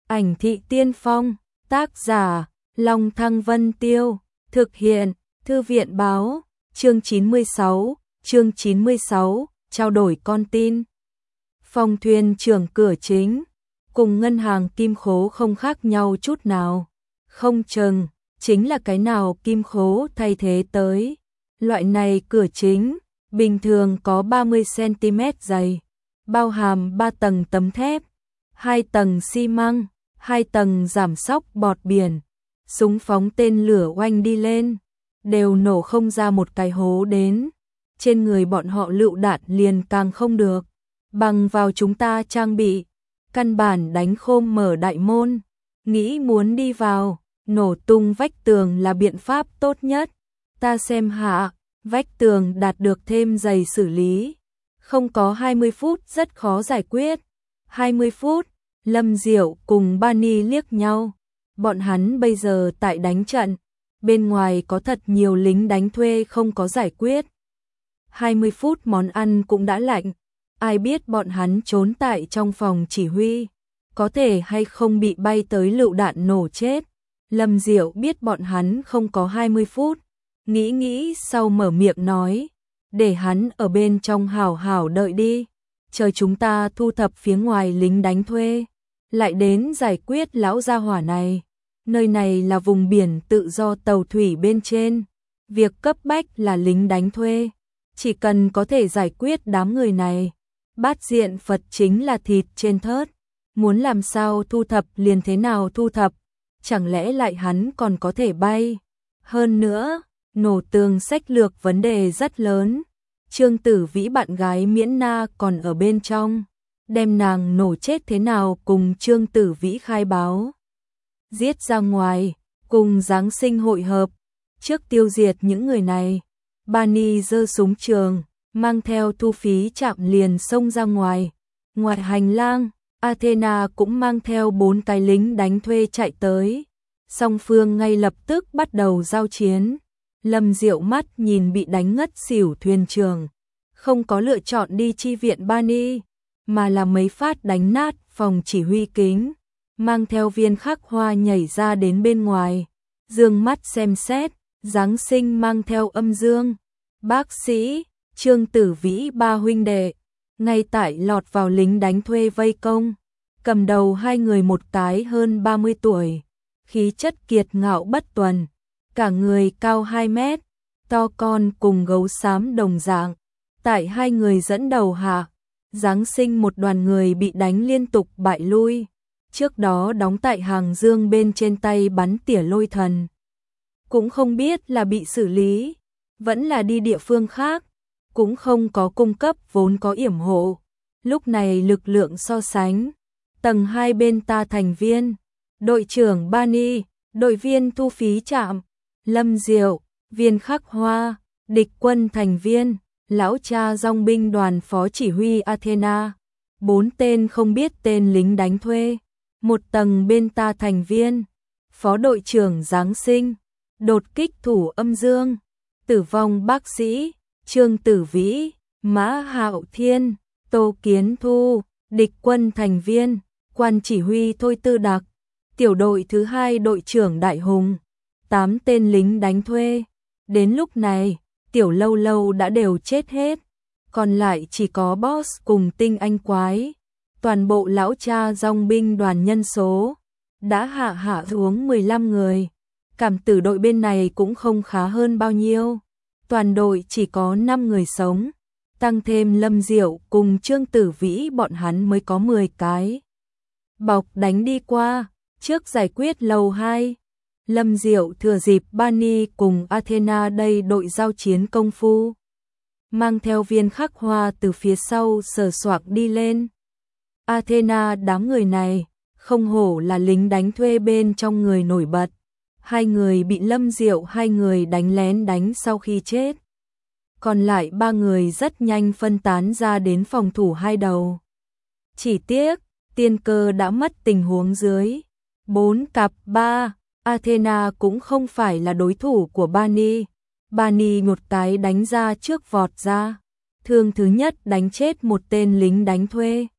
Ảnh thị tiên phong, tác giả, Long Thăng Vân Tiêu, thực hiện, Thư viện báo, chương 96, trao đổi con tin. Phòng thuyền trưởng cửa chính, cùng ngân hàng kim khố không khác nhau chút nào, không chừng, chính là cái nào kim khố thay thế tới. Loại này cửa chính, bình thường có 30cm dày, bao hàm 3 tầng tấm thép, 2 tầng xi măng, 2 tầng giảm xóc bọt biển, súng phóng tên lửa oanh đi lên, đều nổ không ra một cái hố đến. Trên người bọn họ lựu đạn liền càng không được, bằng vào chúng ta trang bị, căn bản đánh khôm mở đại môn, nghĩ muốn đi vào, nổ tung vách tường là biện pháp tốt nhất. Ta xem hạ, vách tường đạt được thêm dày xử lý, không có 20 phút rất khó giải quyết. 20 phút, Lâm Diệu cùng Bani liếc nhau, bọn hắn bây giờ tại đánh trận, bên ngoài có thật nhiều lính đánh thuê không có giải quyết. 20 phút món ăn cũng đã lạnh, ai biết bọn hắn trốn tại trong phòng chỉ huy, có thể hay không bị bay tới lựu đạn nổ chết. Lâm Diệu biết bọn hắn không có 20 phút, nghĩ sau mở miệng nói, để hắn ở bên trong hảo hảo đợi đi, chờ chúng ta thu thập phía ngoài lính đánh thuê, lại đến giải quyết lão gia hỏa này. Nơi này là vùng biển tự do tàu thủy bên trên, việc cấp bách là lính đánh thuê, chỉ cần có thể giải quyết đám người này, bát diện Phật chính là thịt trên thớt, muốn làm sao thu thập liền thế nào thu thập, chẳng lẽ lại hắn còn có thể bay. Hơn nữa, nổ tường sách lược vấn đề rất lớn, Trương Tử Vĩ bạn gái Miễn Na còn ở bên trong, đem nàng nổ chết thế nào cùng Trương Tử Vĩ khai báo. Giết ra ngoài, cùng Giáng sinh hội hợp, trước tiêu diệt những người này. Bani giơ súng trường, mang theo thu phí chạm liền xông ra ngoài. Ngoài hành lang, Athena cũng mang theo 4 cái lính đánh thuê chạy tới. Song phương ngay lập tức bắt đầu giao chiến. Lâm Diệu mắt nhìn bị đánh ngất xỉu thuyền trưởng, không có lựa chọn đi chi viện Bani, mà là mấy phát đánh nát phòng chỉ huy kính, mang theo viên khắc hoa nhảy ra đến bên ngoài, dương mắt xem xét, Giáng sinh mang theo âm dương, bác sĩ, Trương Tử Vĩ ba huynh đệ, ngay tại lọt vào lính đánh thuê vây công, cầm đầu hai người một cái hơn 30 tuổi, khí chất kiệt ngạo bất tuần, cả người cao 2 mét, to con cùng gấu xám đồng dạng, tại hai người dẫn đầu hạ, Giáng sinh một đoàn người bị đánh liên tục bại lui. Trước đó đóng tại hàng dương bên trên tay bắn tỉa lôi thần, cũng không biết là bị xử lý, vẫn là đi địa phương khác, cũng không có cung cấp vốn có yểm hộ. Lúc này lực lượng so sánh, tầng 2 bên ta thành viên, đội trưởng Bani, đội viên thu phí trạm, Lâm Diệu, viên khắc hoa, địch quân thành viên, lão cha dòng binh đoàn phó chỉ huy Athena, 4 tên không biết tên lính đánh thuê. Một tầng bên ta thành viên, phó đội trưởng Giáng sinh, đột kích thủ âm dương, tử vong bác sĩ, Trương Tử Vĩ, Mã Hạo Thiên, Tô Kiến Thu, địch quân thành viên, quan chỉ huy Thôi Tư Đặc, tiểu đội thứ 2 đội trưởng Đại Hùng, 8 tên lính đánh thuê. Đến lúc này, tiểu lâu lâu đã đều chết hết, còn lại chỉ có boss cùng tinh anh quái. Toàn bộ lão cha dòng binh đoàn nhân số đã hạ xuống 15 người. Cảm tử đội bên này cũng không khá hơn bao nhiêu. Toàn đội chỉ có 5 người sống. Tăng thêm Lâm Diệu cùng Trương Tử Vĩ bọn hắn mới có 10 cái. Bọc đánh đi qua, trước giải quyết lầu 2. Lâm Diệu thừa dịp Bani cùng Athena đây đội giao chiến công phu, mang theo viên khắc hoa từ phía sau sờ soạc đi lên. Athena đám người này, không hổ là lính đánh thuê bên trong người nổi bật. 2 người bị Lâm Diệu 2 người đánh lén đánh sau khi chết. Còn lại 3 người rất nhanh phân tán ra đến phòng thủ 2 đầu. Chỉ tiếc, tiên cơ đã mất tình huống dưới. 4 cặp 3, Athena cũng không phải là đối thủ của Bani. Bani một cái đánh ra trước vọt ra. Thương thứ nhất đánh chết một tên lính đánh thuê.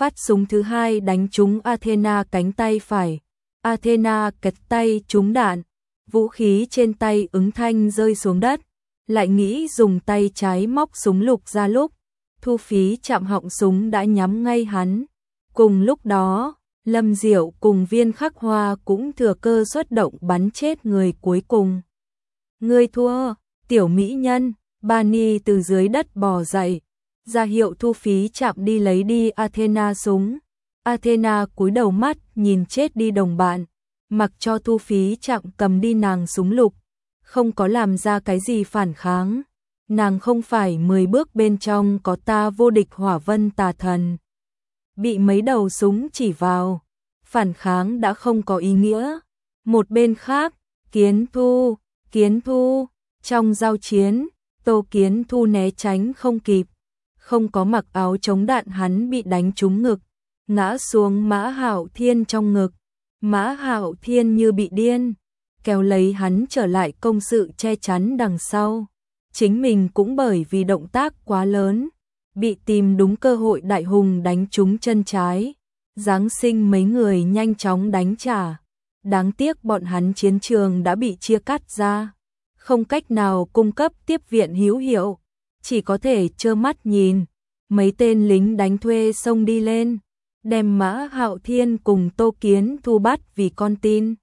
Phát súng thứ hai đánh trúng Athena cánh tay phải. Athena kẹt tay trúng đạn, vũ khí trên tay ứng thanh rơi xuống đất, lại nghĩ dùng tay trái móc súng lục ra lúc Thu Phí chạm họng súng đã nhắm ngay hắn. Cùng lúc đó, Lâm Diệu cùng Viên Khắc Hoa cũng thừa cơ xuất động bắn chết người cuối cùng. Ngươi thua, tiểu mỹ nhân. Bani từ dưới đất bò dậy, ra hiệu Thu Phí chạm đi lấy đi Athena súng. Athena cúi đầu mắt nhìn chết đi đồng bạn, mặc cho Thu Phí chạm cầm đi nàng súng lục, không có làm ra cái gì phản kháng. Nàng không phải 10 bước bên trong có ta vô địch hỏa vân tà thần. Bị mấy đầu súng chỉ vào, phản kháng đã không có ý nghĩa. Một bên khác, Kiến Thu, trong giao chiến, Tô Kiến Thu né tránh không kịp, không có mặc áo chống đạn hắn bị đánh trúng ngực, ngã xuống Mã Hạo Thiên trong ngực. Mã Hạo Thiên như bị điên, kéo lấy hắn trở lại công sự che chắn đằng sau. Chính mình cũng bởi vì động tác quá lớn, bị tìm đúng cơ hội đại hùng đánh trúng chân trái. Giáng sinh mấy người nhanh chóng đánh trả. Đáng tiếc bọn hắn chiến trường đã bị chia cắt ra, không cách nào cung cấp tiếp viện hữu hiệu, chỉ có thể trơ mắt nhìn. Mấy tên lính đánh thuê xông đi lên, đem Mã Hạo Thiên cùng Tô Kiến Thu bắt vì con tin.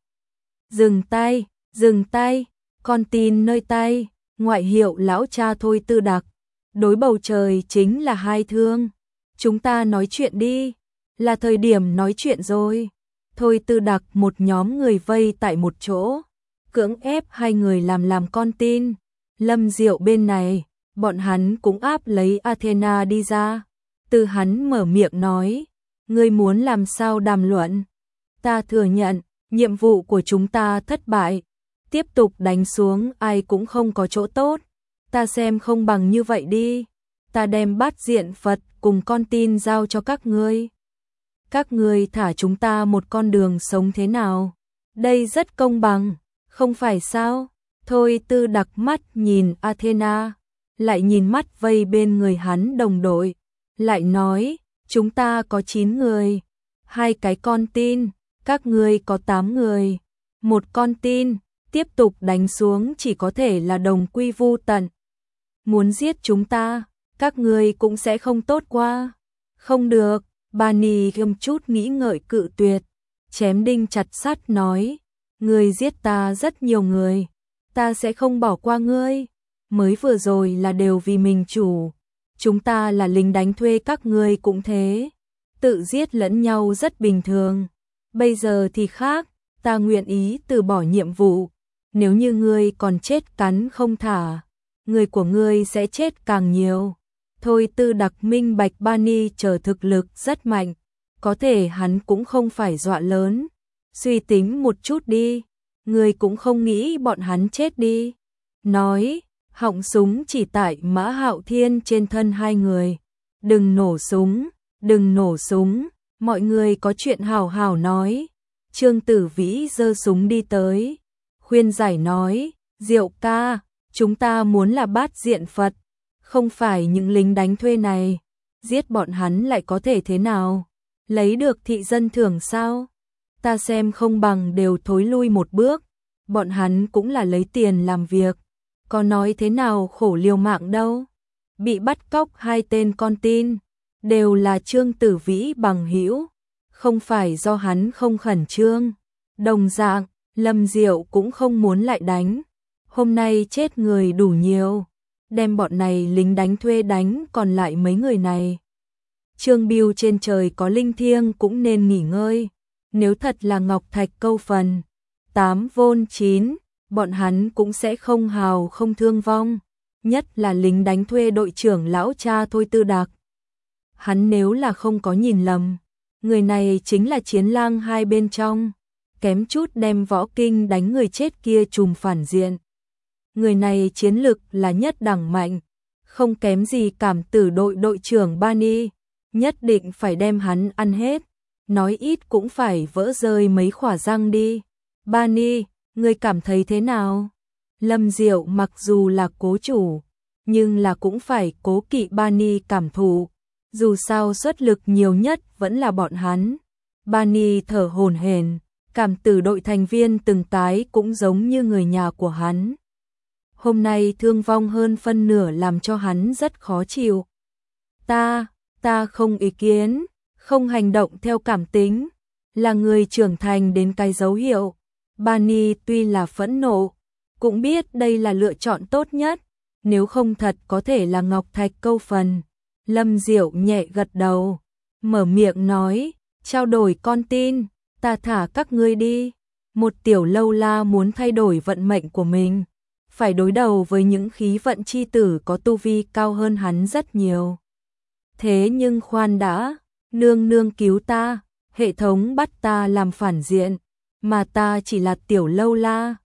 Dừng tay, con tin nơi tay, ngoại hiệu lão cha Thôi Tư Đặc. Đối bầu trời chính là hai thương. Chúng ta nói chuyện đi, là thời điểm nói chuyện rồi. Thôi Tư Đặc một nhóm người vây tại một chỗ, cưỡng ép hai người làm con tin. Lâm Diệu bên này, bọn hắn cũng áp lấy Athena đi ra. Từ hắn mở miệng nói, ngươi muốn làm sao đàm luận? Ta thừa nhận, nhiệm vụ của chúng ta thất bại. Tiếp tục đánh xuống ai cũng không có chỗ tốt. Ta xem không bằng như vậy đi. Ta đem Bát Diện Phật cùng con tin giao cho các ngươi. Các ngươi thả chúng ta một con đường sống thế nào? Đây rất công bằng, không phải sao? Thôi Tư Đặc mắt nhìn Athena, lại nhìn mắt vây bên người hắn đồng đội, lại nói, chúng ta có 9 người, 2 cái con tin, các ngươi có 8 người, một con tin, tiếp tục đánh xuống chỉ có thể là đồng quy vu tận. Muốn giết chúng ta, các ngươi cũng sẽ không tốt qua. Không được, Bani gầm chút nghĩ ngợi cự tuyệt, chém đinh chặt sắt nói, ngươi giết ta rất nhiều người, ta sẽ không bỏ qua ngươi. Mới vừa rồi là đều vì mình chủ, chúng ta là lính đánh thuê các ngươi cũng thế, tự giết lẫn nhau rất bình thường. Bây giờ thì khác, ta nguyện ý từ bỏ nhiệm vụ, nếu như ngươi còn chết cắn không thả, người của ngươi sẽ chết càng nhiều. Thôi Tư Đặc minh bạch Bani chờ thực lực rất mạnh, có thể hắn cũng không phải dọa lớn. Suy tính một chút đi, ngươi cũng không nghĩ bọn hắn chết đi. Nói, họng súng chỉ tại Mã Hạo Thiên trên thân hai người. Đừng nổ súng, mọi người có chuyện hào hào nói. Trương Tử Vĩ giơ súng đi tới, khuyên giải nói, Diệu ca, chúng ta muốn là Bát Diện Phật, không phải những lính đánh thuê này, giết bọn hắn lại có thể thế nào? Lấy được thị dân thưởng sao? Ta xem không bằng đều thối lui một bước, bọn hắn cũng là lấy tiền làm việc, có nói thế nào khổ liều mạng đâu. Bị bắt cóc 2 tên con tin, đều là Trương Tử Vĩ bằng hữu, không phải do hắn không khẩn trương. Đồng dạng, Lâm Diệu cũng không muốn lại đánh, hôm nay chết người đủ nhiều, đem bọn này lính đánh thuê đánh còn lại mấy người này. Trương Biêu trên trời có linh thiêng cũng nên nghỉ ngơi, nếu thật là ngọc thạch câu phần, 8 vôn 9, bọn hắn cũng sẽ không hào không thương vong, nhất là lính đánh thuê đội trưởng lão cha Thôi Tư Đặc. Hắn nếu là không có nhìn lầm, người này chính là chiến lang hai bên trong, kém chút đem võ kinh đánh người chết kia trùm phản diện. Người này chiến lực là nhất đẳng mạnh, không kém gì cảm tử đội trưởng Bani, nhất định phải đem hắn ăn hết, nói ít cũng phải vỡ rơi mấy khỏa răng đi. Bani, ngươi cảm thấy thế nào? Lâm Diệu mặc dù là cố chủ, nhưng là cũng phải cố kỵ Bani cảm thụ, Dù sao xuất lực nhiều nhất vẫn là bọn hắn. Bani thở hổn hển, cảm tử đội thành viên từng cái cũng giống như người nhà của hắn. Hôm nay thương vong hơn phân nửa làm cho hắn rất khó chịu. Ta không ý kiến, không hành động theo cảm tính, là người trưởng thành đến cái dấu hiệu. Bani tuy là phẫn nộ, cũng biết đây là lựa chọn tốt nhất, nếu không thật có thể là ngọc thạch câu phần. Lâm Diệu nhẹ gật đầu, mở miệng nói, trao đổi con tin, ta thả các ngươi đi. Một tiểu lâu la muốn thay đổi vận mệnh của mình, phải đối đầu với những khí vận chi tử có tu vi cao hơn hắn rất nhiều. Thế nhưng khoan đã, nương nương cứu ta, hệ thống bắt ta làm phản diện, mà ta chỉ là tiểu lâu la,